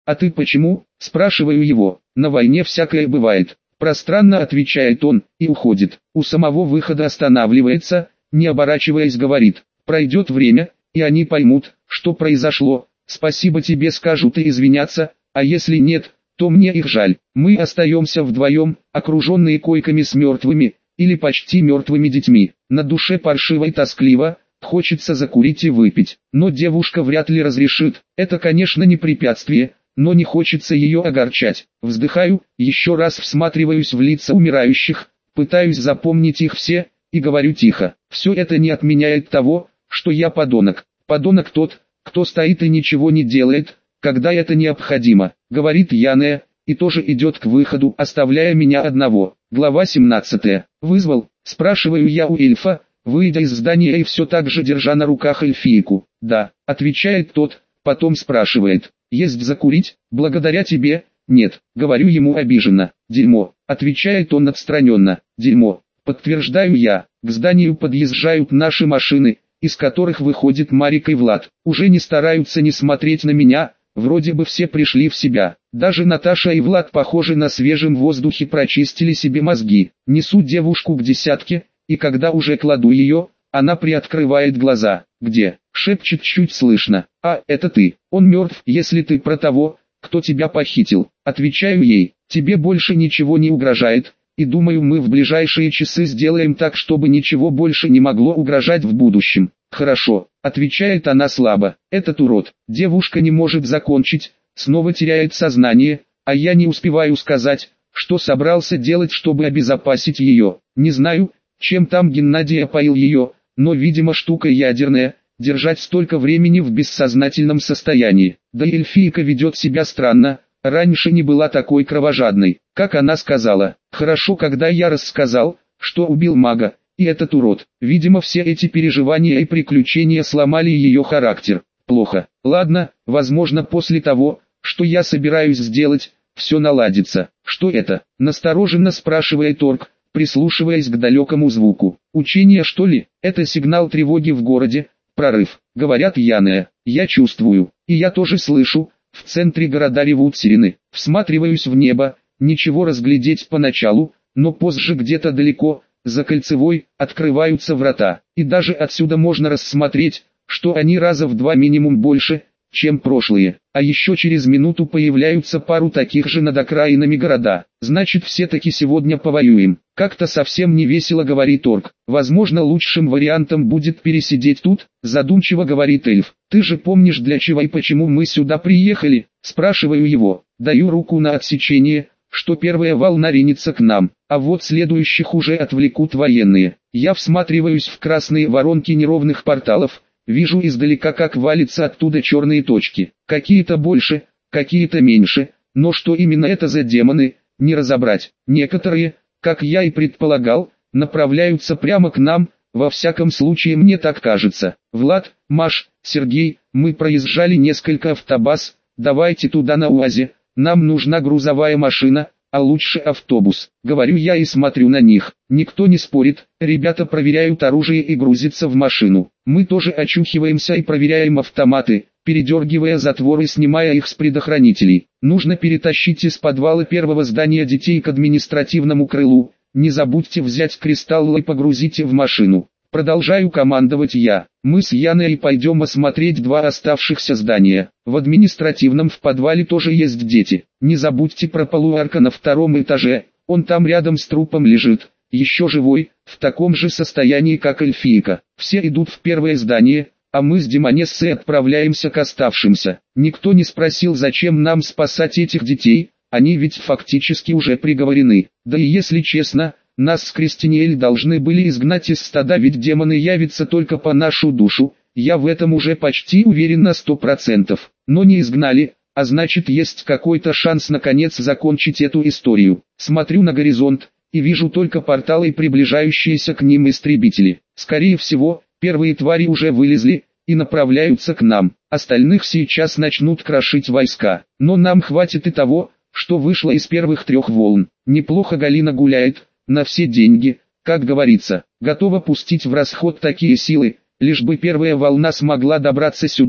«А ты почему?» – спрашиваю его. «На войне всякое бывает». Пространно отвечает он, и уходит. У самого выхода останавливается, не оборачиваясь говорит: «Пройдет время, и они поймут, что произошло. Спасибо тебе скажут и извинятся, а если нет, то мне их жаль». Мы остаемся вдвоем, окруженные койками с мертвыми, или почти мертвыми детьми. На душе паршиво и тоскливо, хочется закурить и выпить. Но девушка вряд ли разрешит. Это, конечно, не препятствие, но не хочется ее огорчать. Вздыхаю, еще раз всматриваюсь в лица умирающих, пытаюсь запомнить их все, и говорю тихо: все это не отменяет того, что я подонок. Подонок тот, кто стоит и ничего не делает, когда это необходимо, говорит Яная, и тоже идет к выходу, оставляя меня одного. Глава 17. Вызвал, спрашиваю я у эльфа, выйдя из здания и все так же держа на руках эльфийку. Да, отвечает тот, потом спрашивает: есть закурить? Благодаря тебе. Нет, говорю ему обиженно. Дерьмо, отвечает он отстраненно. Дерьмо, подтверждаю я. К зданию подъезжают наши машины, из которых выходит Марик и Влад. Уже не стараются не смотреть на меня, вроде бы все пришли в себя. Даже Наташа и Влад, похоже, на свежем воздухе прочистили себе мозги. Несу девушку к десятке, и когда уже кладу ее, она приоткрывает глаза. «Где?» — шепчет чуть слышно. «А, это ты. Он мертв, если ты про того, кто тебя похитил». Отвечаю ей: «Тебе больше ничего не угрожает, и думаю, мы в ближайшие часы сделаем так, чтобы ничего больше не могло угрожать в будущем». «Хорошо», — отвечает она слабо. «Этот урод». Девушка не может закончить, снова теряет сознание, а я не успеваю сказать, что собрался делать, чтобы обезопасить ее. Не знаю, чем там Геннадий опоил ее, но, видимо, штука ядерная, держать столько времени в бессознательном состоянии. Да и эльфийка ведет себя странно, раньше не была такой кровожадной. Как она сказала: «Хорошо, когда я рассказал, что убил мага, и этот урод». Видимо, все эти переживания и приключения сломали ее характер. Плохо. Ладно, возможно, после того, что я собираюсь сделать, все наладится. «Что это?» — настороженно спрашивает орк, прислушиваясь к далекому звуку. «Учение, что ли?» «Это сигнал тревоги в городе. Прорыв», — говорят Яная. «Я чувствую, и я тоже слышу. В центре города ревут сирены». Всматриваюсь в небо, ничего разглядеть поначалу, но позже где-то далеко, за Кольцевой, открываются врата, и даже отсюда можно рассмотреть, что они раза в 2 минимум больше, чем прошлые. А еще через минуту появляются пару таких же над окраинами города. Значит, все-таки сегодня повоюем. Как-то совсем не весело, говорит орк. Возможно, лучшим вариантом будет пересидеть тут, задумчиво говорит эльф. Ты же помнишь, для чего и почему мы сюда приехали? Спрашиваю его. Даю руку на отсечение, что первая волна ринется к нам, а вот следующих уже отвлекут военные. Я всматриваюсь в красные воронки неровных порталов. Вижу издалека, как валятся оттуда черные точки. Какие-то больше, какие-то меньше, но что именно это за демоны, не разобрать. Некоторые, как я и предполагал, направляются прямо к нам, во всяком случае мне так кажется. Влад, Маш, Сергей, мы проезжали несколько автобаз, давайте туда на УАЗе, нам нужна грузовая машина, а лучше автобус. Говорю я и смотрю на них. Никто не спорит, ребята проверяют оружие и грузятся в машину. Мы тоже очухиваемся и проверяем автоматы, передергивая затворы и снимая их с предохранителей. Нужно перетащить из подвала первого здания детей к административному крылу. Не забудьте взять кристаллы и погрузите в машину. Продолжаю командовать я. Мы с Яной пойдем осмотреть 2 оставшихся здания. В административном в подвале тоже есть дети. Не забудьте про полуарка на 2-м этаже, он там рядом с трупом лежит, еще живой, в таком же состоянии как эльфийка. Все идут в первое здание, а мы с Демонессой отправляемся к оставшимся. Никто не спросил, зачем нам спасать этих детей, они ведь фактически уже приговорены. Да и если честно, нас с Кристиниэль должны были изгнать из стада, ведь демоны явятся только по нашу душу, я в этом уже почти уверен на 100%. Но не изгнали, а значит, есть какой-то шанс наконец закончить эту историю. Смотрю на горизонт, и вижу только порталы и приближающиеся к ним истребители. Скорее всего, первые твари уже вылезли и направляются к нам, остальных сейчас начнут крошить войска. Но нам хватит и того, что вышло из первых 3 волн. Неплохо Галина гуляет, на все деньги, как говорится, готова пустить в расход такие силы, лишь бы первая волна смогла добраться сюда,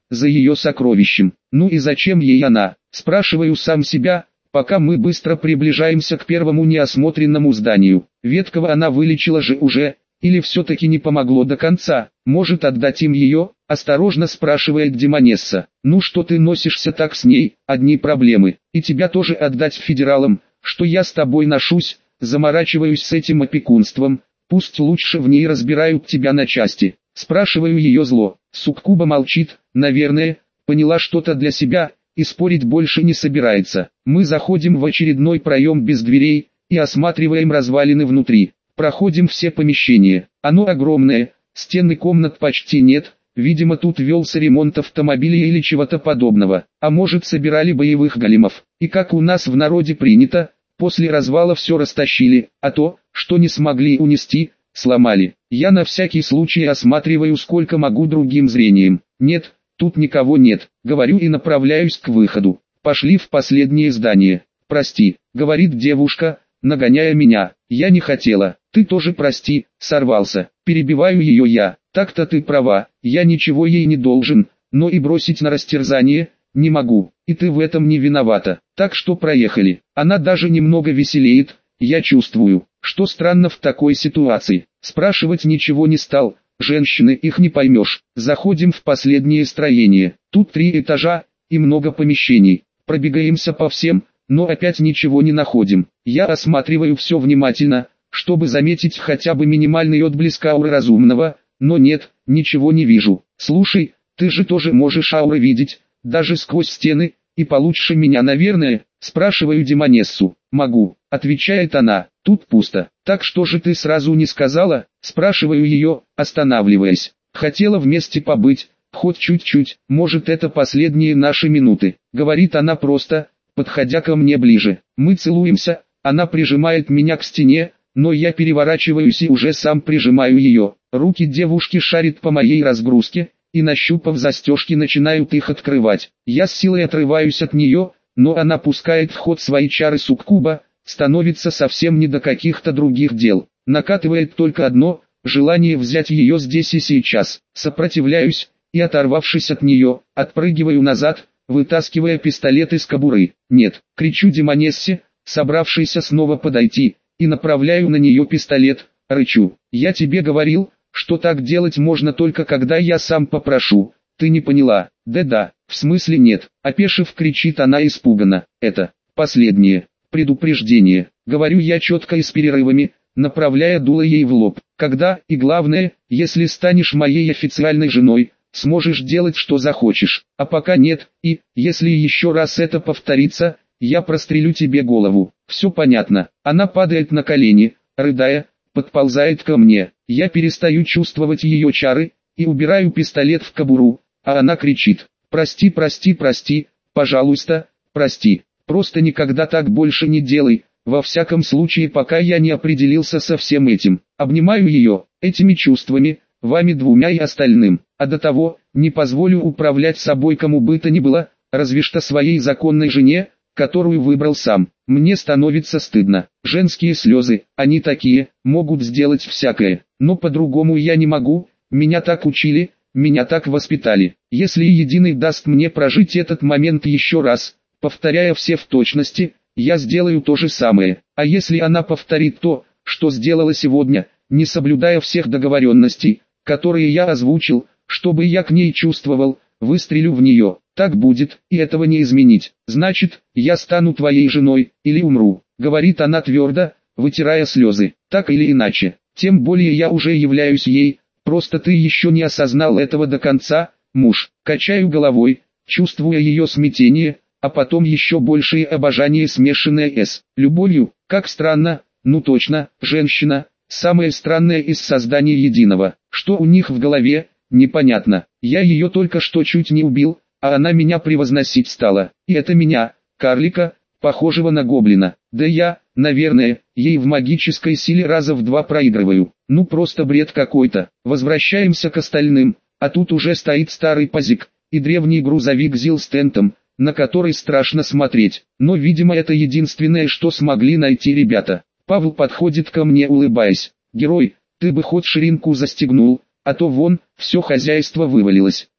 за ее сокровищем. Ну и зачем ей она? Спрашиваю сам себя, пока мы быстро приближаемся к первому неосмотренному зданию. Веткова она вылечила же уже, или все-таки не помогло до конца? Может, отдать им ее? Осторожно спрашивает Демонесса. Ну что ты носишься так с ней, одни проблемы. И тебя тоже отдать федералам, что я с тобой ношусь, заморачиваюсь с этим опекунством. Пусть лучше в ней разбирают тебя на части. Спрашиваю ее зло. Суккуба молчит, наверное, поняла что-то для себя, и спорить больше не собирается. Мы заходим в очередной проем без дверей, и осматриваем развалины внутри. Проходим все помещения. Оно огромное, стены комнат почти нет, видимо тут велся ремонт автомобиля или чего-то подобного. А может собирали боевых големов. И как у нас в народе принято, после развала все растащили, а то, что не смогли унести, сломали. Я на всякий случай осматриваю сколько могу другим зрением. Нет, тут никого нет, говорю и направляюсь к выходу. Пошли в последнее здание. Прости, говорит девушка, нагоняя меня. Я не хотела, ты тоже прости, сорвался. Перебиваю ее я. Так-то ты права, я ничего ей не должен, но и бросить на растерзание не могу. И ты в этом не виновата. Так что проехали. Она даже немного веселеет, я чувствую, что странно в такой ситуации. Спрашивать ничего не стал, женщины их не поймешь. Заходим в последнее строение. Тут 3 этажа и много помещений. Пробегаемся по всем, но опять ничего не находим. Я осматриваю все внимательно, чтобы заметить хотя бы минимальный отблеск ауры разумного, но нет, ничего не вижу. Слушай, ты же тоже можешь ауры видеть, даже сквозь стены, и получше меня, наверное, спрашиваю Демонессу. Могу, отвечает она, тут пусто. Так что же ты сразу не сказала, спрашиваю ее, останавливаясь. Хотела вместе побыть, хоть чуть-чуть, может это последние наши минуты, говорит она просто, подходя ко мне ближе. Мы целуемся, она прижимает меня к стене, но я переворачиваюсь и уже сам прижимаю ее. Руки девушки шарят по моей разгрузке, и нащупав застежки начинают их открывать. Я с силой отрываюсь от нее, но она пускает в ход свои чары суккуба, становится совсем не до каких-то других дел. Накатывает только одно – желание взять ее здесь и сейчас. Сопротивляюсь, и оторвавшись от нее, отпрыгиваю назад, вытаскивая пистолет из кобуры. «Нет!» – кричу Демонессе, собравшейся снова подойти, и направляю на нее пистолет, рычу. «Я тебе говорил, что так делать можно только когда я сам попрошу. Ты не поняла?» «Да-да, в смысле нет?» – опешив, кричит она испуганно. «Это последнее предупреждение», – говорю я четко и с перерывами, направляя дуло ей в лоб. «Когда, и главное, если станешь моей официальной женой, сможешь делать что захочешь, а пока нет, и, если еще раз это повторится, я прострелю тебе голову. Все понятно?» Она падает на колени, рыдая, подползает ко мне. Я перестаю чувствовать ее чары, и убираю пистолет в кобуру, а она кричит: «Прости, прости, прости, пожалуйста, прости, просто никогда так больше не делай, во всяком случае пока я не определился со всем этим». Обнимаю ее, этими чувствами, вами двумя и остальным, а до того, не позволю управлять собой кому бы то ни было, разве что своей законной жене, которую выбрал сам. Мне становится стыдно. Женские слезы, они такие, могут сделать всякое, но по-другому я не могу, меня так учили, меня так воспитали. Если Единый даст мне прожить этот момент еще раз, повторяя все в точности, я сделаю то же самое. А если она повторит то, что сделала сегодня, не соблюдая всех договоренностей, которые я озвучил, чтобы я к ней чувствовал, выстрелю в нее. Так будет, и этого не изменить. Значит, я стану твоей женой, или умру, говорит она твердо, вытирая слезы. Так или иначе, тем более я уже являюсь ей, просто ты еще не осознал этого до конца, муж. Качаю головой, чувствуя ее смятение, а потом еще большее обожание, смешанное с любовью. Как странно, ну точно, женщина, самое странное из создания Единого. Что у них в голове, непонятно. Я ее только что чуть не убил, а она меня превозносить стала. И это меня, карлика, похожего на гоблина. Да я, наверное, ей в магической силе раза в 2 проигрываю. Ну просто бред какой-то. Возвращаемся к остальным, а тут уже стоит старый пазик и древний грузовик ЗИЛ с тентом, на который страшно смотреть. Но видимо это единственное, что смогли найти ребята. Павел подходит ко мне, улыбаясь. «Герой, ты бы хоть ширинку застегнул, а то вон, все хозяйство вывалилось».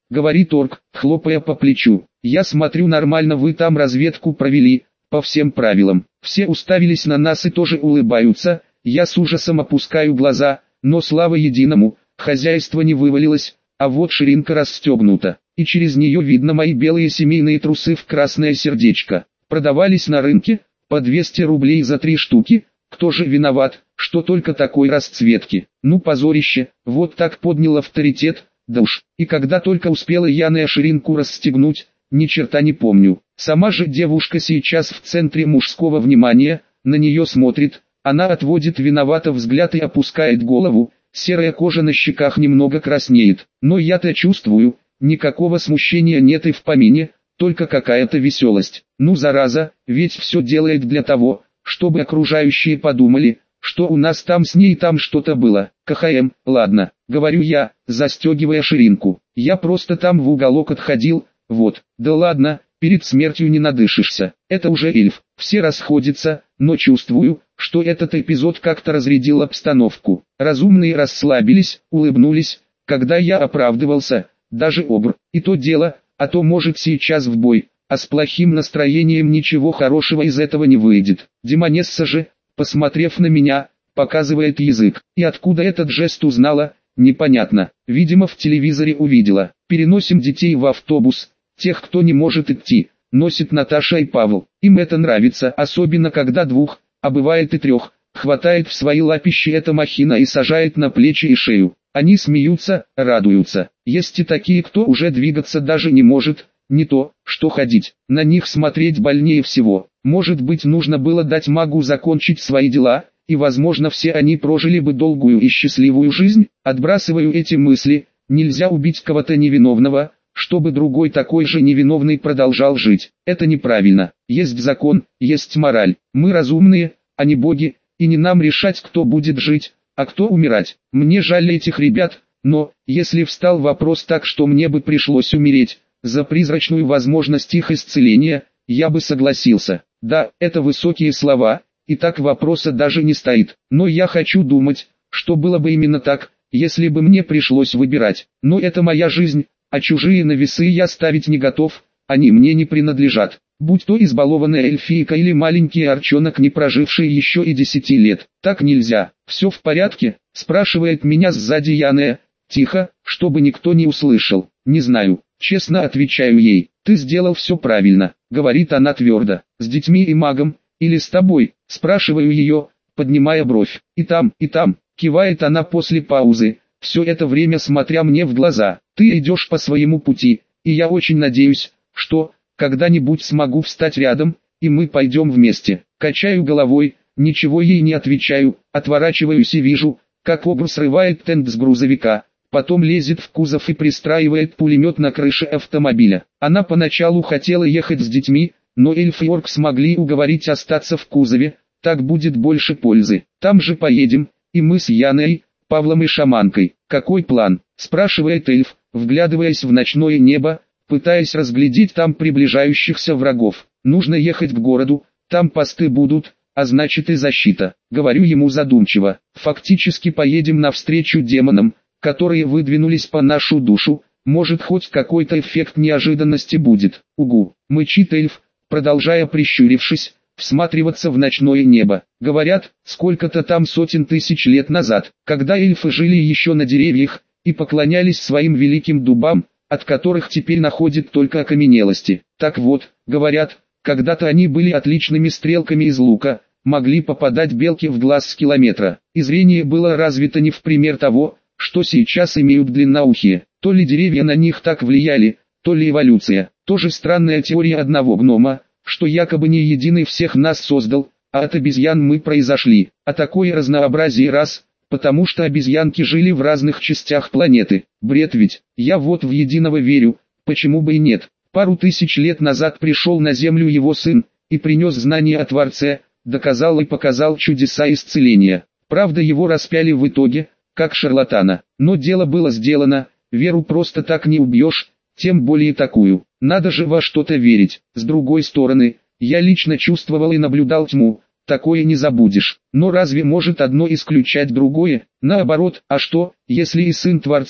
говорит орк, хлопая по плечу. Я смотрю, нормально вы там разведку провели, по всем правилам. Все уставились на нас и тоже улыбаются, я с ужасом опускаю глаза, но слава единому, хозяйство не вывалилось, а вот ширинка расстегнута, и через нее видно мои белые семейные трусы в красное сердечко. Продавались на рынке, по 200 рублей за 3 штуки, кто же виноват, что только такой расцветки. Ну позорище, вот так поднял авторитет, да уж. И когда только успела Яна ширинку расстегнуть, ни черта не помню. Сама же девушка сейчас в центре мужского внимания, на нее смотрит, она отводит виновато взгляд и опускает голову, серая кожа на щеках немного краснеет. Но я-то чувствую, никакого смущения нет и в помине, только какая-то веселость. Ну зараза, ведь все делает для того, чтобы окружающие подумали, что у нас там с ней там что-то было. КХМ, ладно, говорю я, застегивая ширинку. Я просто там в уголок отходил, вот. Да ладно, перед смертью не надышишься. Это уже эльф. Все расходятся, но чувствую, что этот эпизод как-то разрядил обстановку. Разумные расслабились, улыбнулись, когда я оправдывался, даже обр. И то дело, а то может сейчас в бой, а с плохим настроением ничего хорошего из этого не выйдет. Демонесса же, посмотрев на меня, показывает язык. И откуда этот жест узнала, непонятно. Видимо в телевизоре увидела. Переносим детей в автобус, тех кто не может идти, носит Наташа и Павел. Им это нравится, особенно когда двух, а бывает и трех, хватает в свои лапищи эта махина и сажает на плечи и шею. Они смеются, радуются. Есть и такие, кто уже двигаться даже не может, не то, что ходить. На них смотреть больнее всего. Может быть нужно было дать магу закончить свои дела, и возможно все они прожили бы долгую и счастливую жизнь. Отбрасываю эти мысли, нельзя убить кого-то невиновного, чтобы другой такой же невиновный продолжал жить. Это неправильно. Есть закон, есть мораль. Мы разумные, а не боги, и не нам решать, кто будет жить, а кто умирать. Мне жаль этих ребят, но, если встал вопрос так, что мне бы пришлось умереть, за призрачную возможность их исцеления, я бы согласился. Да, это высокие слова, и так вопроса даже не стоит. Но я хочу думать, что было бы именно так, если бы мне пришлось выбирать. Но это моя жизнь, а чужие на весы я ставить не готов, они мне не принадлежат. Будь то избалованная эльфийка или маленький орчонок, не проживший еще и 10 лет. Так нельзя. Все в порядке? Спрашивает меня сзади Яна, тихо, чтобы никто не услышал. Не знаю, честно отвечаю ей. Ты сделал все правильно, говорит она твердо. С детьми и магом, или с тобой? Спрашиваю ее, поднимая бровь. И там, кивает она после паузы, все это время смотря мне в глаза. Ты идешь по своему пути, и я очень надеюсь, что когда-нибудь смогу встать рядом, и мы пойдем вместе. Качаю головой, ничего ей не отвечаю, отворачиваюсь и вижу, как обр срывает тент с грузовика, потом лезет в кузов и пристраивает пулемет на крыше автомобиля. Она поначалу хотела ехать с детьми, но эльф и орк смогли уговорить остаться в кузове, так будет больше пользы. Там же поедем, и мы с Яной, Павлом и шаманкой. Какой план? Спрашивает эльф, вглядываясь в ночное небо, пытаясь разглядеть там приближающихся врагов. Нужно ехать к городу, там посты будут, а значит и защита. Говорю ему задумчиво. Фактически поедем навстречу демонам, которые выдвинулись по нашу душу, может хоть какой-то эффект неожиданности будет. Угу, мычит эльф, продолжая прищурившись, всматриваться в ночное небо. Говорят, сколько-то там сотен тысяч лет назад, когда эльфы жили еще на деревьях, и поклонялись своим великим дубам, от которых теперь находят только окаменелости. Так вот, говорят, когда-то они были отличными стрелками из лука, могли попадать белке в глаз с километра, и зрение было развито не в пример того, что сейчас имеют длинноухие. То ли деревья на них так влияли, то ли эволюция. Тоже странная теория одного гнома, что якобы не единый всех нас создал, а от обезьян мы произошли. А такое разнообразие рас, потому что обезьянки жили в разных частях планеты. Бред ведь, я вот в единого верю, почему бы и нет. Пару тысяч лет назад пришел на землю его сын, и принес знания о Творце, доказал и показал чудеса исцеления. Правда его распяли в итоге, как шарлатана. Но дело было сделано, веру просто так не убьешь, тем более такую. Надо же во что-то верить. С другой стороны, я лично чувствовал и наблюдал тьму, такое не забудешь. Но разве может одно исключать другое? Наоборот, а что, если и сын Творца,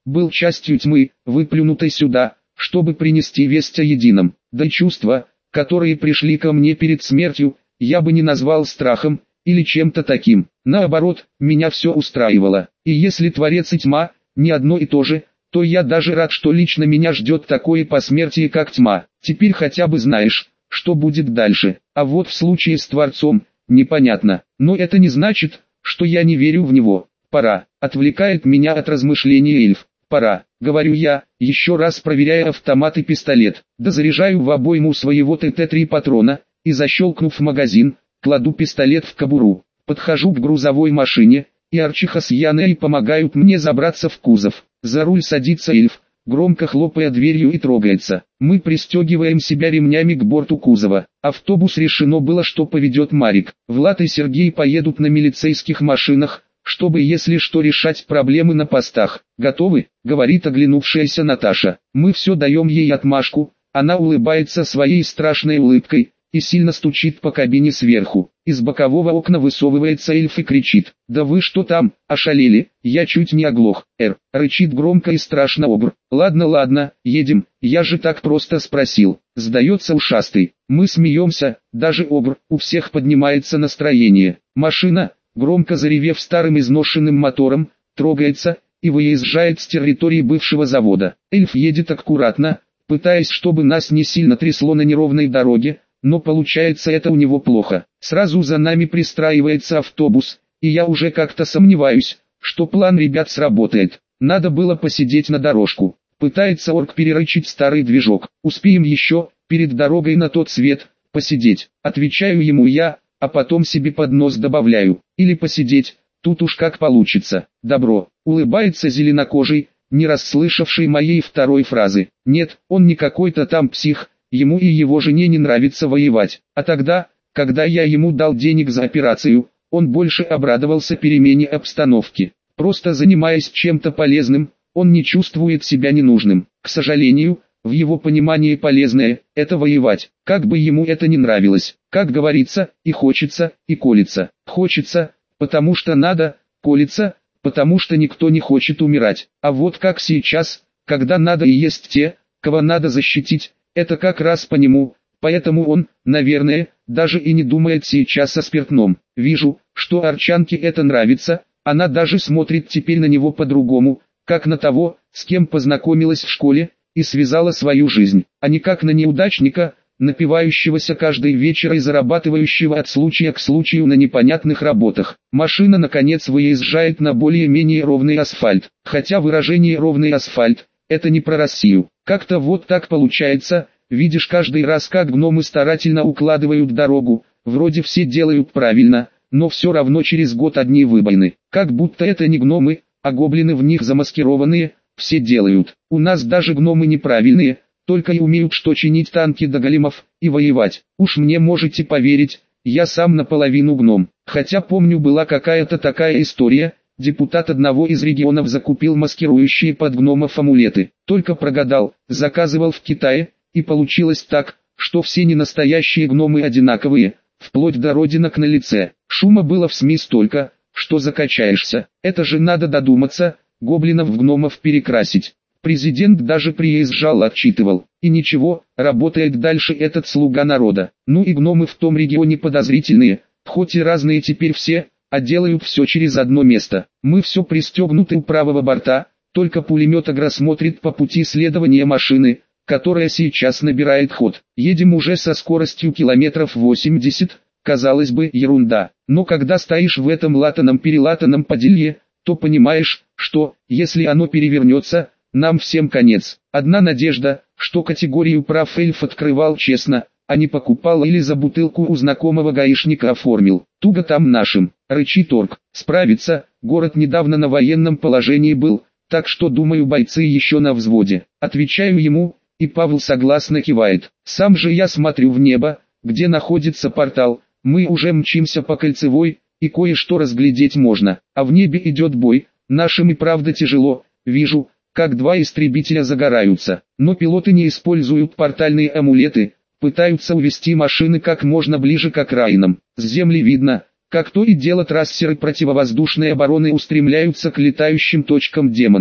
был частью тьмы, выплюнутой сюда, чтобы принести весть о едином. Да и чувства, которые пришли ко мне перед смертью, я бы не назвал страхом, или чем-то таким. Наоборот, меня все устраивало. И если Творец и тьма, не одно и то же, то я даже рад, что лично меня ждет такое посмертие, как тьма. Теперь хотя бы знаешь, что будет дальше. А вот в случае с Творцом, непонятно. Но это не значит, что я не верю в него. Пора. Отвлекает меня от размышлений эльф. Пора, говорю я, еще раз проверяя автомат и пистолет. Дозаряжаю в обойму своего ТТ-3 патрона, и защелкнув магазин, кладу пистолет в кобуру. Подхожу к грузовой машине, и Арчиха с Яной помогают мне забраться в кузов. За руль садится эльф, громко хлопая дверью, и трогается. Мы пристегиваем себя ремнями к борту кузова. Автобус решено было, что поведет Марик. Влад и Сергей поедут на милицейских машинах, чтобы, если что, решать проблемы на постах. «Готовы?» — говорит оглянувшаяся Наташа. Мы все даем ей отмашку, она улыбается своей страшной улыбкой и сильно стучит по кабине сверху. Из бокового окна высовывается эльф и кричит: «Да вы что там, ошалели? Я чуть не оглох!» Рычит громко и страшно Обр. «Ладно, ладно, едем, я же так просто спросил», сдается ушастый. Мы смеемся, даже Обр, у всех поднимается настроение. Машина, громко заревев старым изношенным мотором, трогается и выезжает с территории бывшего завода. Эльф едет аккуратно, пытаясь, чтобы нас не сильно трясло на неровной дороге, но получается это у него плохо. Сразу за нами пристраивается автобус, и я уже как-то сомневаюсь, что план ребят сработает. Надо было посидеть на дорожку. Пытается орк перерычить старый движок. Успеем еще, перед дорогой на тот свет, посидеть. Отвечаю ему я, а потом себе под нос добавляю. Или посидеть, тут уж как получится. Добро. Улыбается зеленокожий, не расслышавший моей второй фразы. Нет, он не какой-то там псих. Ему и его жене не нравится воевать. А тогда, когда я ему дал денег за операцию, он больше обрадовался перемене обстановки. Просто занимаясь чем-то полезным, он не чувствует себя ненужным. К сожалению, в его понимании полезное – это воевать. Как бы ему это ни нравилось. Как говорится, и хочется, и колется. Хочется, потому что надо, колется, потому что никто не хочет умирать. А вот как сейчас, когда надо и есть те, кого надо защитить, это как раз по нему, поэтому он, наверное, даже и не думает сейчас о спиртном. Вижу, что Арчанке это нравится, она даже смотрит теперь на него по-другому, как на того, с кем познакомилась в школе, и связала свою жизнь, а не как на неудачника, напивающегося каждый вечер и зарабатывающего от случая к случаю на непонятных работах. Машина наконец выезжает на более-менее ровный асфальт, хотя выражение «ровный асфальт» — это не про Россию. Как-то вот так получается, видишь каждый раз, как гномы старательно укладывают дорогу, вроде все делают правильно, но все равно через год одни выбоины. Как будто это не гномы, а гоблины в них замаскированные, все делают. У нас даже гномы неправильные, только и умеют что чинить танки до големов и воевать. Уж мне можете поверить, я сам наполовину гном. Хотя помню, была какая-то такая история. Депутат одного из регионов закупил маскирующие под гномов амулеты. Только прогадал, заказывал в Китае, и получилось так, что все ненастоящие гномы одинаковые, вплоть до родинок на лице. Шума было в СМИ столько, что закачаешься. Это же надо додуматься, гоблинов в гномов перекрасить. Президент даже приезжал, отчитывал. И ничего, работает дальше этот слуга народа. Ну и гномы в том регионе подозрительные, хоть и разные теперь все, а делают все через одно место. Мы все пристегнуты у правого борта, только пулемет Агро смотрит по пути следования машины, которая сейчас набирает ход. Едем уже со скоростью километров 80, казалось бы, ерунда. Но когда стоишь в этом латаном-перелатанном поделье, то понимаешь, что, если оно перевернется, нам всем конец. Одна надежда, что категорию прав эльф открывал честно, а не покупал или за бутылку у знакомого гаишника оформил. Туго там нашим, рычит орк. Справиться, город недавно на военном положении был, так что думаю, бойцы еще на взводе. Отвечаю ему, и Павел согласно кивает. Сам же я смотрю в небо, где находится портал. Мы уже мчимся по кольцевой, и кое-что разглядеть можно. А в небе идет бой, нашим и правда тяжело. Вижу, как два истребителя загораются, но пилоты не используют портальные амулеты, пытаются увести машины как можно ближе к окраинам. С земли видно, как то и дело трассеры противовоздушной обороны устремляются к летающим точкам демонов.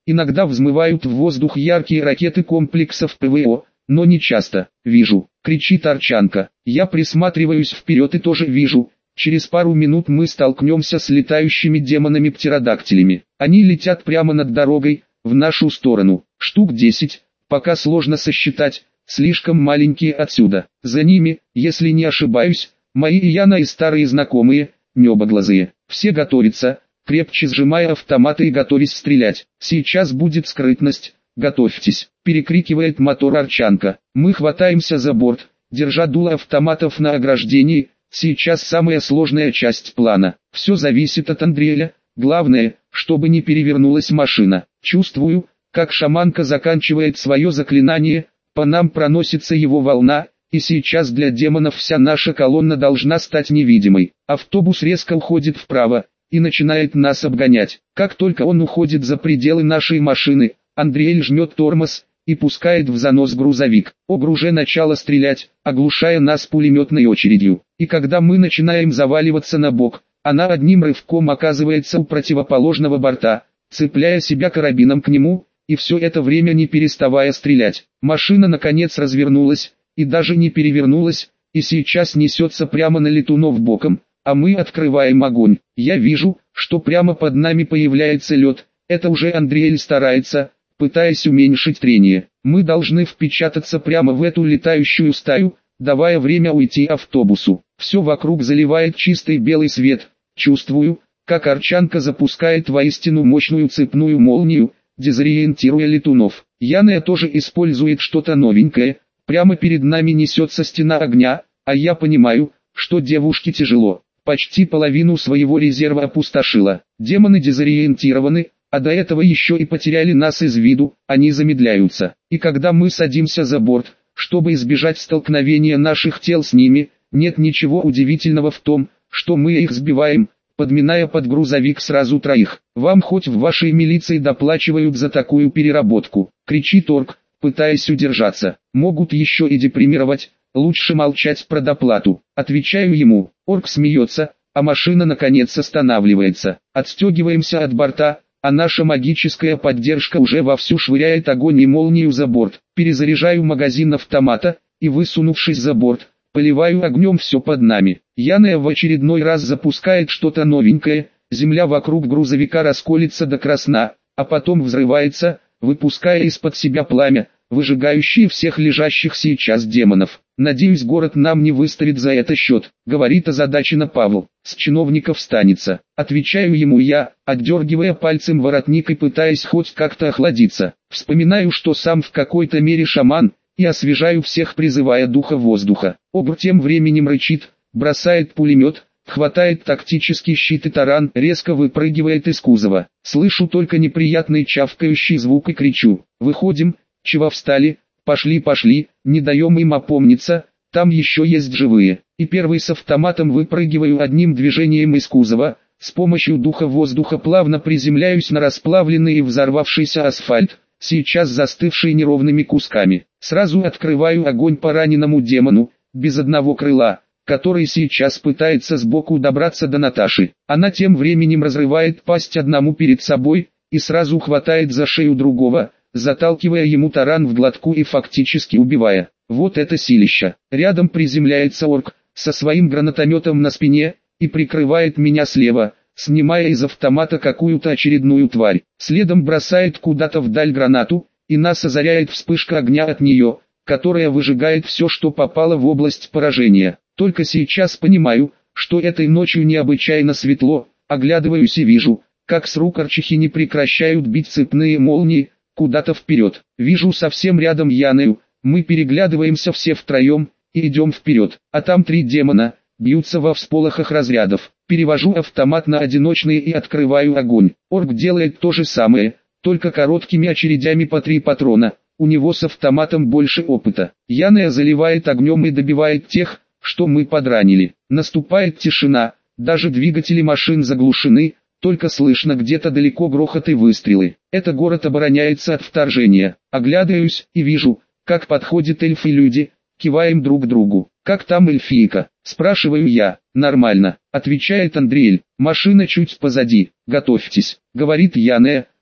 Иногда взмывают в воздух яркие ракеты комплексов ПВО, но не часто. «Вижу!» — кричит Арчанка. Я присматриваюсь вперед и тоже вижу. Через пару минут мы столкнемся с летающими демонами-птеродактилями. Они летят прямо над дорогой, в нашу сторону. Штук 10, пока сложно сосчитать, слишком маленькие отсюда. За ними, если не ошибаюсь, мои и Яна и старые знакомые, небоглазые. Все готовятся, крепче сжимая автоматы и готовясь стрелять. Сейчас будет скрытность, готовьтесь, перекрикивает мотор Арчанка. Мы хватаемся за борт, держа дуло автоматов на ограждении. Сейчас самая сложная часть плана. Все зависит от Андрея. Главное, чтобы не перевернулась машина. Чувствую, как шаманка заканчивает свое заклинание, по нам проносится его волна, и сейчас для демонов вся наша колонна должна стать невидимой. Автобус резко уходит вправо и начинает нас обгонять. Как только он уходит за пределы нашей машины, Андрей жмет тормоз и пускает в занос грузовик. Огр уже начало стрелять, оглушая нас пулеметной очередью. И когда мы начинаем заваливаться на бок, она одним рывком оказывается у противоположного борта, цепляя себя карабином к нему, и все это время не переставая стрелять. Машина наконец развернулась, и даже не перевернулась, и сейчас несется прямо на летунов боком, а мы открываем огонь. Я вижу, что прямо под нами появляется лед, это уже Андрей старается, пытаясь уменьшить трение. Мы должны впечататься прямо в эту летающую стаю, давая время уйти автобусу. Все вокруг заливает чистый белый свет. Чувствую, как Арчанка запускает воистину мощную цепную молнию, дезориентируя летунов. Яна тоже использует что-то новенькое. Прямо перед нами несется стена огня, а я понимаю, что девушке тяжело. Почти половину своего резерва опустошила. Демоны дезориентированы, а до этого еще и потеряли нас из виду, они замедляются. И когда мы садимся за борт, чтобы избежать столкновения наших тел с ними, нет ничего удивительного в том, что мы их сбиваем, подминая под грузовик сразу троих. Вам хоть в вашей милиции доплачивают за такую переработку, кричит орк, пытаясь удержаться. Могут еще и депримировать, лучше молчать про доплату. Отвечаю ему, орк смеется, а машина наконец останавливается. Отстегиваемся от борта, а наша магическая поддержка уже вовсю швыряет огонь и молнию за борт. Перезаряжаю магазин автомата, и высунувшись за борт, поливаю огнем все под нами. Яна в очередной раз запускает что-то новенькое, земля вокруг грузовика расколется до красна, а потом взрывается, выпуская из-под себя пламя, выжигающее всех лежащих сейчас демонов. Надеюсь, город нам не выставит за это счет, говорит озадаченно Павел. С чиновников станется, отвечаю ему я, отдергивая пальцем воротник и пытаясь хоть как-то охладиться. Вспоминаю, что сам в какой-то мере шаман, и освежаю всех, призывая духа воздуха. Огр тем временем рычит, бросает пулемет, хватает тактический щит и таран, резко выпрыгивает из кузова. Слышу только неприятный чавкающий звук и кричу: «Выходим, чего встали, пошли, не даем им опомниться, там еще есть живые». И первый с автоматом выпрыгиваю одним движением из кузова, с помощью духа воздуха плавно приземляюсь на расплавленный и взорвавшийся асфальт, сейчас застывший неровными кусками. Сразу открываю огонь по раненому демону, без одного крыла, который сейчас пытается сбоку добраться до Наташи. Она тем временем разрывает пасть одному перед собой, и сразу хватает за шею другого, заталкивая ему таран в глотку и фактически убивая. Вот это силища. Рядом приземляется орк, со своим гранатометом на спине, и прикрывает меня слева, снимая из автомата какую-то очередную тварь. Следом бросает куда-то вдаль гранату, и нас озаряет вспышка огня от нее, которая выжигает все, что попало в область поражения. Только сейчас понимаю, что этой ночью необычайно светло, оглядываюсь и вижу, как с рук Арчихи не прекращают бить цепные молнии, куда-то вперед. Вижу совсем рядом Яною, мы переглядываемся все втроем, и идем вперед, а там 3 демона, бьются во всполохах разрядов. Перевожу автомат на одиночный и открываю огонь. Орк делает то же самое, только короткими очередями по 3 патрона, у него с автоматом больше опыта. Яна заливает огнем и добивает тех, что мы подранили. Наступает тишина, даже двигатели машин заглушены, только слышно где-то далеко грохот и выстрелы. Это город обороняется от вторжения. Оглядываюсь и вижу, как подходят эльфы и люди, киваем друг другу. «Как там эльфийка?» – спрашиваю я. «Нормально», – отвечает Андрей. «Машина чуть позади. Готовьтесь», – говорит Яна,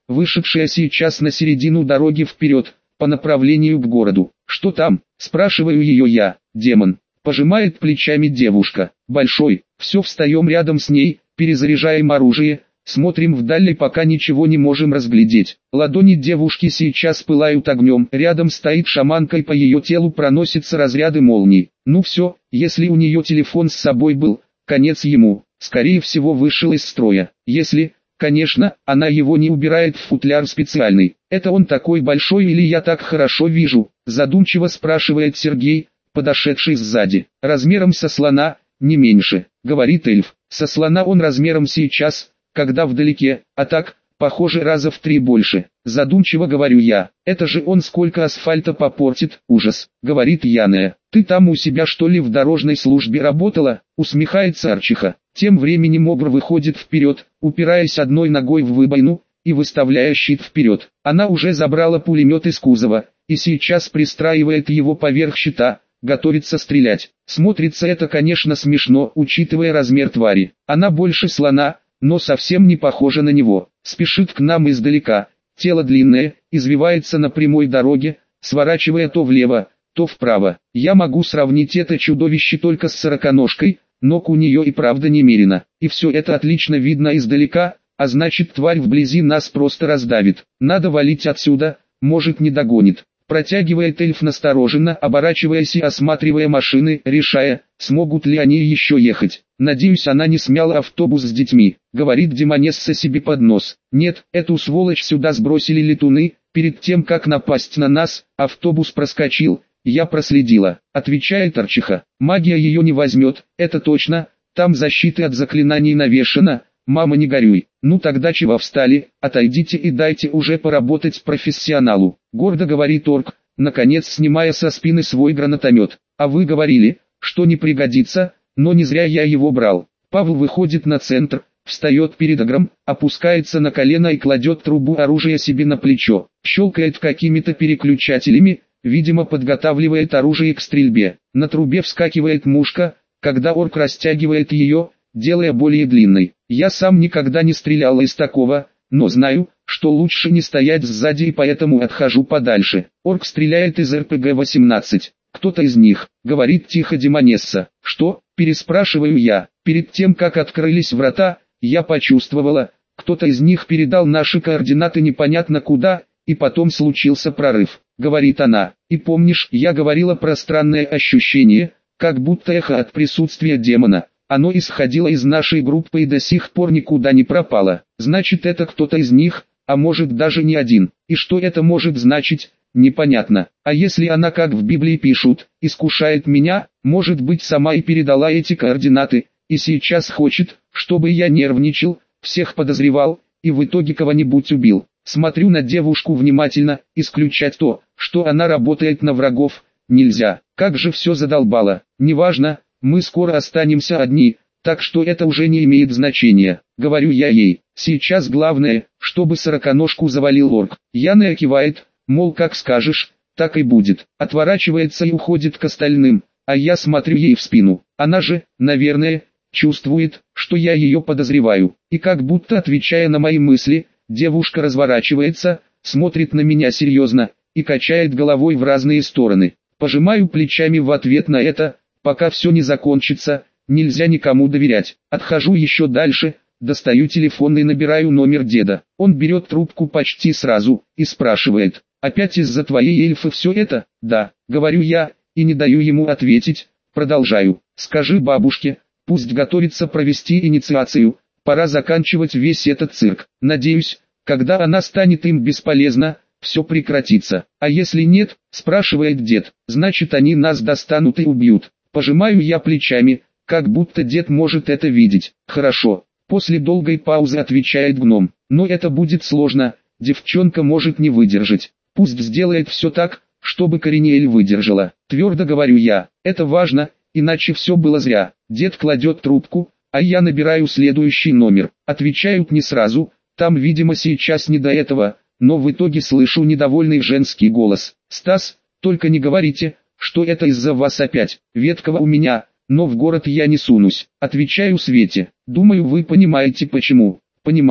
вышедшая сейчас на середину дороги вперед, по направлению к городу. «Что там?» – спрашиваю ее я. «Демон». Пожимает плечами девушка. «Большой». Все, встаем рядом с ней, перезаряжаем оружие, смотрим вдаль, пока ничего не можем разглядеть. Ладони девушки сейчас пылают огнем, рядом стоит шаманка и по ее телу проносятся разряды молний. Ну все, если у нее телефон с собой был, конец ему, скорее всего вышел из строя. Если, конечно, она его не убирает в футляр специальный. «Это он такой большой или я так хорошо вижу?» Задумчиво спрашивает Сергей, подошедший сзади. «Размером со слона, не меньше», говорит эльф. «Со слона он размером сейчас, когда вдалеке, а так, похоже, раза в 3 больше». Задумчиво говорю я. «Это же он сколько асфальта попортит, ужас», говорит Яная. «Ты там у себя что ли в дорожной службе работала?» Усмехается Арчиха. Тем временем Огр выходит вперед, упираясь одной ногой в выбоину и выставляя щит вперед. Она уже забрала пулемет из кузова и сейчас пристраивает его поверх щита, готовится стрелять. Смотрится это, конечно, смешно, учитывая размер твари. Она больше слона, но совсем не похожа на него. Спешит к нам издалека, тело длинное, извивается на прямой дороге, сворачивая то влево, то вправо. Я могу сравнить это чудовище только с сороконожкой, ног у нее и правда немерено. И все это отлично видно издалека, а значит, тварь вблизи нас просто раздавит. Надо валить отсюда, может не догонит. Протягивает эльф настороженно, оборачиваясь и осматривая машины, решая, смогут ли они еще ехать. «Надеюсь, она не смяла автобус с детьми», говорит Демонесса себе под нос. «Нет, эту сволочь сюда сбросили летуны, перед тем как напасть на нас, автобус проскочил, я проследила», отвечает Арчиха. «Магия ее не возьмет, это точно, там защиты от заклинаний навешано. Мама, не горюй. Ну тогда чего встали, отойдите и дайте уже поработать профессионалу», гордо говорит орк, наконец снимая со спины свой гранатомет. «А вы говорили, что не пригодится, но не зря я его брал». Павел выходит на центр, встает перед Огром, опускается на колено и кладет трубу оружия себе на плечо, щелкает какими-то переключателями, видимо подготавливает оружие к стрельбе. На трубе вскакивает мушка, когда орк растягивает ее, делая более длинной. Я сам никогда не стрелял из такого, но знаю, что лучше не стоять сзади и поэтому отхожу подальше. Орк стреляет из РПГ-18. «Кто-то из них», говорит тихо Демонесса. «Что?» переспрашиваю я. Перед тем как открылись врата, я почувствовала, кто-то из них передал наши координаты непонятно куда, и потом случился прорыв, говорит она. И помнишь, я говорила про странное ощущение, как будто эхо от присутствия демона. Оно исходило из нашей группы и до сих пор никуда не пропало. Значит, это кто-то из них, а может даже не один. И что это может значить, непонятно. А если она, как в Библии пишут, искушает меня, может быть сама и передала эти координаты, и сейчас хочет, чтобы я нервничал, всех подозревал, и в итоге кого-нибудь убил. Смотрю на девушку внимательно, исключать то, что она работает на врагов, нельзя. Как же все задолбало. Неважно, мы скоро останемся одни, так что это уже не имеет значения, говорю я ей. Сейчас главное, чтобы сороконожку завалил орк. Яна кивает, мол, как скажешь, так и будет. Отворачивается и уходит к остальным, а я смотрю ей в спину. Она же, наверное, чувствует, что я ее подозреваю. И как будто отвечая на мои мысли, девушка разворачивается, смотрит на меня серьезно и качает головой в разные стороны. Пожимаю плечами в ответ на это. Пока все не закончится, нельзя никому доверять. Отхожу еще дальше, достаю телефон и набираю номер деда. Он берет трубку почти сразу и спрашивает: «Опять из-за твоей эльфы все это?» «Да», говорю я, и не даю ему ответить, продолжаю. «Скажи бабушке, пусть готовится провести инициацию, пора заканчивать весь этот цирк. Надеюсь, когда она станет им бесполезна, все прекратится. А если нет?» спрашивает дед. «Значит, они нас достанут и убьют». Пожимаю я плечами, как будто дед может это видеть. «Хорошо», после долгой паузы отвечает гном. «Но это будет сложно, девчонка может не выдержать. Пусть сделает все так, чтобы Кориниэль выдержала». Твердо говорю я. Это важно, иначе все было зря. Дед кладет трубку, а я набираю следующий номер. Отвечают не сразу, там видимо сейчас не до этого, но в итоге слышу недовольный женский голос. «Стас, только не говорите, что это из-за вас опять. Веткова у меня, но в город я не сунусь», отвечаю Свете. «Думаю, вы понимаете почему». «Понимаю,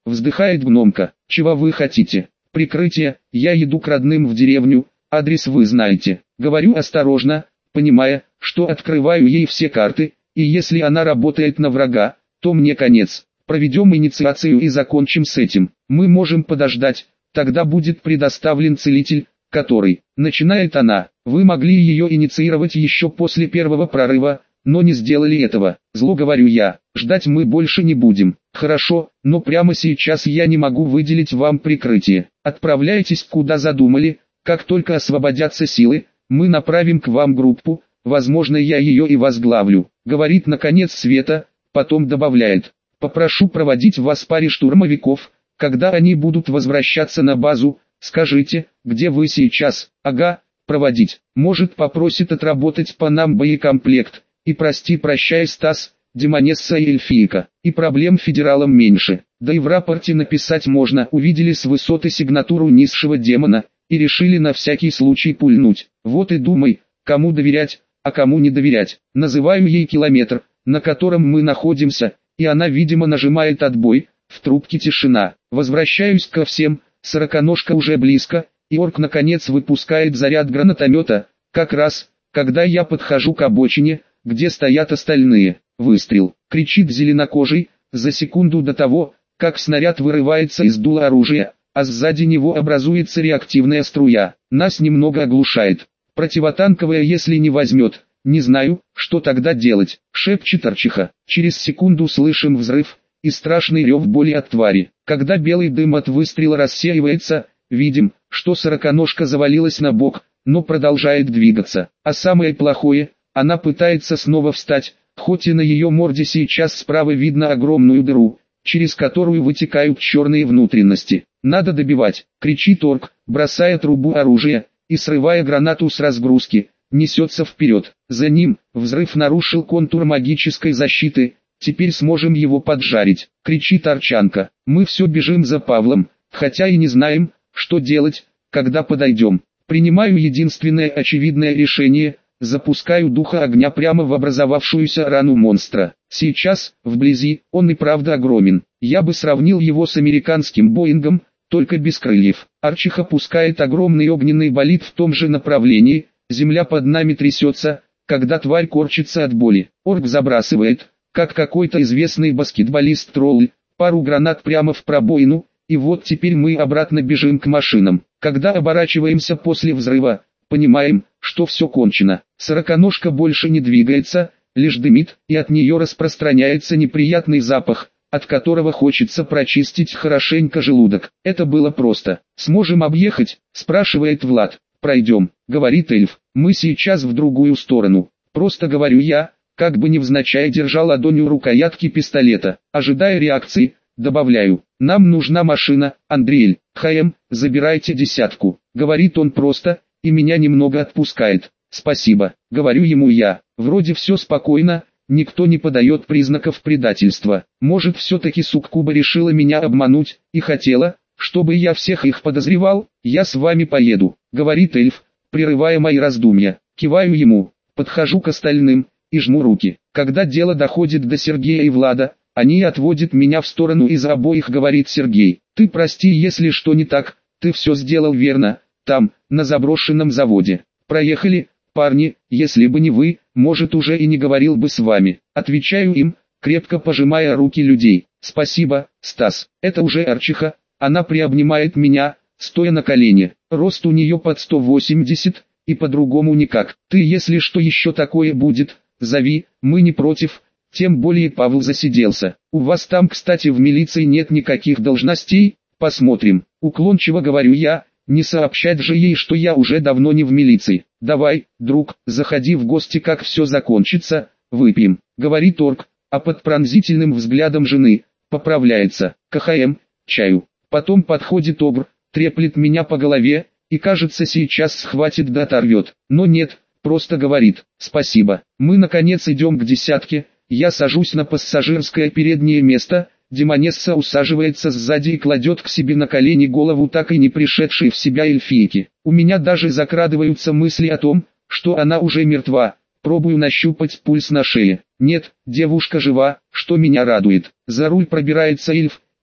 вздыхает гномка. Чего вы хотите? Прикрытие, я еду к родным в деревню, адрес вы знаете. Говорю осторожно, понимая, что открываю ей все карты, и если она работает на врага, то мне конец. Проведем инициацию и закончим с этим. Мы можем подождать, тогда будет предоставлен целитель, который, начинает она. Вы могли ее инициировать еще после первого прорыва, но не сделали этого. Зло говорю я, ждать мы больше не будем. Хорошо, но прямо сейчас я не могу выделить вам прикрытие. Отправляйтесь куда задумали, как только освободятся силы, мы направим к вам группу, возможно я ее и возглавлю. Говорит наконец Света, потом добавляет. Попрошу проводить вас паре штурмовиков, когда они будут возвращаться на базу, скажите, где вы сейчас. Ага, проводить. Может попросит отработать по нам боекомплект. И прощай Стас, Демонесса и эльфийка. И проблем федералам меньше. Да и в рапорте написать можно. Увидели с высоты сигнатуру низшего демона, и решили на всякий случай пульнуть. Вот и думай, кому доверять, а кому не доверять. Называю ей километр, на котором мы находимся, и она видимо нажимает отбой. В трубке тишина. Возвращаюсь ко всем, сороконожка уже близко, и орк наконец выпускает заряд гранатомета, как раз, когда я подхожу к обочине, где стоят остальные. Выстрел, кричит зеленокожий, за секунду до того, как снаряд вырывается из дула оружия, а сзади него образуется реактивная струя. Нас немного оглушает. Противотанковая если не возьмет, не знаю, что тогда делать, шепчет Арчиха. Через секунду слышим взрыв и страшный рев боли от твари. Когда белый дым от выстрела рассеивается, видим, что сороконожка завалилась на бок, но продолжает двигаться. А самое плохое, она пытается снова встать, хоть и на ее морде сейчас справа видно огромную дыру, через которую вытекают черные внутренности. Надо добивать, кричит орк, бросая трубу оружия, и срывая гранату с разгрузки, несется вперед. За ним, взрыв нарушил контур магической защиты, теперь сможем его поджарить, кричит Арчанка. Мы все бежим за Павлом, хотя и не знаем, что делать, когда подойдем. Принимаю единственное очевидное решение, запускаю духа огня прямо в образовавшуюся рану монстра. Сейчас, вблизи, он и правда огромен. Я бы сравнил его с американским Боингом, только без крыльев. Арчиха пускает огромный огненный болид в том же направлении, земля под нами трясется, когда тварь корчится от боли. Орк забрасывает, как какой-то известный баскетболист-тролль, пару гранат прямо в пробоину, и вот теперь мы обратно бежим к машинам. Когда оборачиваемся после взрыва, понимаем, что все кончено. Сороконожка больше не двигается, лишь дымит, и от нее распространяется неприятный запах, от которого хочется прочистить хорошенько желудок. Это было просто. «Сможем объехать?» – спрашивает Влад. «Пройдем», – говорит эльф. «Мы сейчас в другую сторону». Просто говорю я, как бы невзначай держа ладонью рукоятки пистолета. Ожидая реакции, добавляю. «Нам нужна машина, Андриэль. ХМ, забирайте десятку», – говорит он просто, и меня немного отпускает. «Спасибо», — говорю ему я. Вроде все спокойно, никто не подает признаков предательства. Может все-таки суккуба решила меня обмануть, и хотела, чтобы я всех их подозревал. «Я с вами поеду», — говорит эльф, прерывая мои раздумья. Киваю ему, подхожу к остальным, и жму руки. Когда дело доходит до Сергея и Влада, они отводят меня в сторону и за обоих говорит Сергей. «Ты прости, если что не так, ты все сделал верно, там, на заброшенном заводе. Проехали, парни, если бы не вы, может уже и не говорил бы с вами». Отвечаю им, крепко пожимая руки людей. «Спасибо, Стас». Это уже Арчиха, она приобнимает меня, стоя на колене. Рост у нее под 180, и по-другому никак. «Ты если что еще такое будет, зови, мы не против». Тем более Павел засиделся. «У вас там, кстати, в милиции нет никаких должностей?» «Посмотрим». Уклончиво говорю я, не сообщать же ей, что я уже давно не в милиции. «Давай, друг, заходи в гости, как все закончится, выпьем», — говорит орк, а под пронзительным взглядом жены, поправляется. «КХМ, чаю». Потом подходит обр, треплет меня по голове, и кажется сейчас схватит да оторвет. Но нет, просто говорит «спасибо». Мы наконец идем к десятке, я сажусь на пассажирское переднее место, Демонесса усаживается сзади и кладет к себе на колени голову так и не пришедшей в себя эльфийки. У меня даже закрадываются мысли о том, что она уже мертва. Пробую нащупать пульс на шее. Нет, девушка жива, что меня радует. За руль пробирается эльф,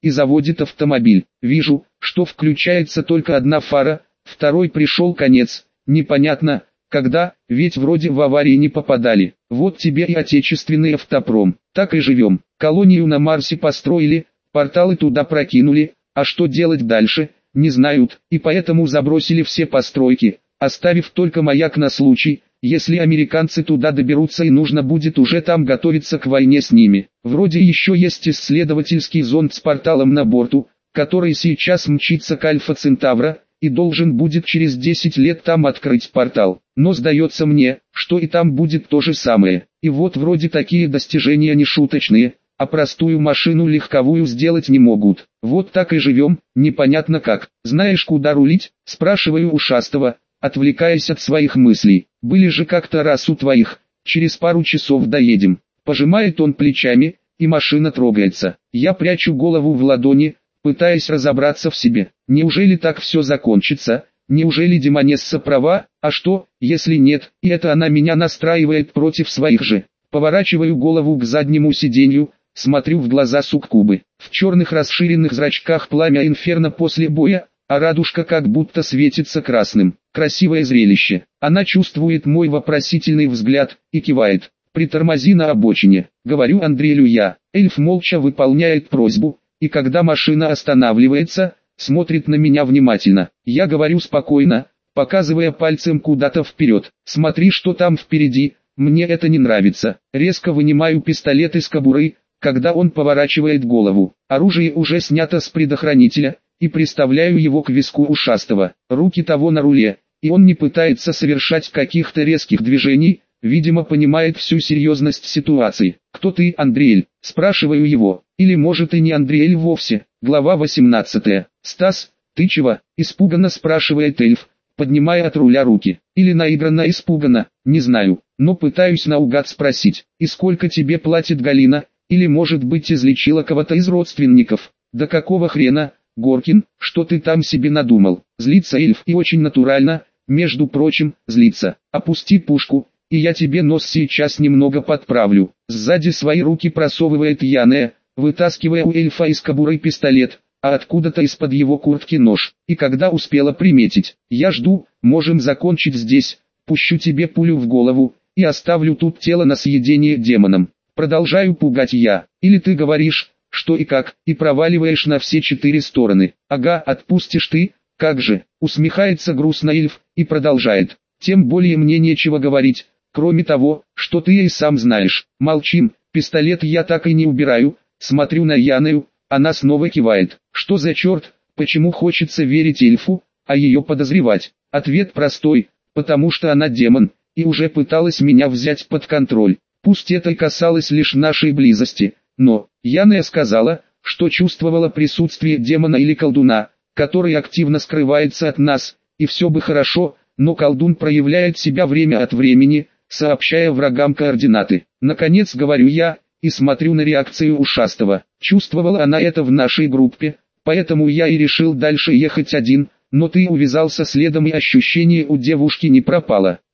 и заводит автомобиль. Вижу, что включается только одна фара, второй пришел конец. Непонятно, когда, ведь вроде в аварии не попадали. Вот тебе и отечественный автопром. Так и живем. Колонию на Марсе построили, порталы туда прокинули, а что делать дальше, не знают, и поэтому забросили все постройки, оставив только маяк на случай, если американцы туда доберутся и нужно будет уже там готовиться к войне с ними. Вроде еще есть исследовательский зонд с порталом на борту, который сейчас мчится к Альфа Центавра, и должен будет через 10 лет там открыть портал. Но сдается мне, что и там будет то же самое. И вот вроде такие достижения не шуточные, а простую машину легковую сделать не могут. Вот так и живем, непонятно как. Знаешь, куда рулить? Спрашиваю ушастого, отвлекаясь от своих мыслей. Были же как-то раз у твоих, через пару часов доедем. Пожимает он плечами, и машина трогается. Я прячу голову в ладони, пытаясь разобраться в себе. Неужели так все закончится? Неужели Демонесса права? А что, если нет, и это она меня настраивает против своих же? Поворачиваю голову к заднему сиденью, смотрю в глаза суккубы. В черных расширенных зрачках пламя инферно после боя, а радужка как будто светится красным. Красивое зрелище. Она чувствует мой вопросительный взгляд и кивает. Притормози на обочине, говорю Андрею я. Эльф молча выполняет просьбу, и когда машина останавливается, смотрит на меня внимательно. Я говорю спокойно, показывая пальцем куда-то вперед. Смотри, что там впереди, мне это не нравится. Резко вынимаю пистолет из кобуры, когда он поворачивает голову. Оружие уже снято с предохранителя, и приставляю его к виску ушастого. Руки того на руле, и он не пытается совершать каких-то резких движений, видимо понимает всю серьезность ситуации. «Кто ты, Андреэль?» – спрашиваю его. Или может и не Андреэль вовсе. Глава 18. «Стас, ты чего?» – испуганно спрашивает эльф, поднимая от руля руки. Или наигранно испуганно, не знаю, но пытаюсь наугад спросить. «И сколько тебе платит Галина?» Или может быть излечила кого-то из родственников? «Да какого хрена, Горкин, что ты там себе надумал?» Злится эльф и очень натурально, между прочим, злится. «Опусти пушку, и я тебе нос сейчас немного подправлю». Сзади свои руки просовывает Яная, вытаскивая у эльфа из кобуры пистолет, а откуда-то из-под его куртки нож. И когда успела приметить, «Я жду, можем закончить здесь, пущу тебе пулю в голову, и оставлю тут тело на съедение демонам». Продолжаю пугать я. «Или ты говоришь, что и как, и проваливаешь на все 4 стороны». «Ага, отпустишь ты, как же», усмехается грустно эльф, и продолжает. «Тем более мне нечего говорить, кроме того, что ты и сам знаешь». Молчим, пистолет я так и не убираю, смотрю на Яною, она снова кивает. Что за черт, почему хочется верить эльфу, а ее подозревать? Ответ простой, потому что она демон, и уже пыталась меня взять под контроль. Пусть это и касалось лишь нашей близости, но Яная сказала, что чувствовала присутствие демона или колдуна, который активно скрывается от нас, и все бы хорошо, но колдун проявляет себя время от времени, сообщая врагам координаты. Наконец говорю я, и смотрю на реакцию ушастого. Чувствовала она это в нашей группе, поэтому я и решил дальше ехать один, но ты увязался следом и ощущение у девушки не пропало.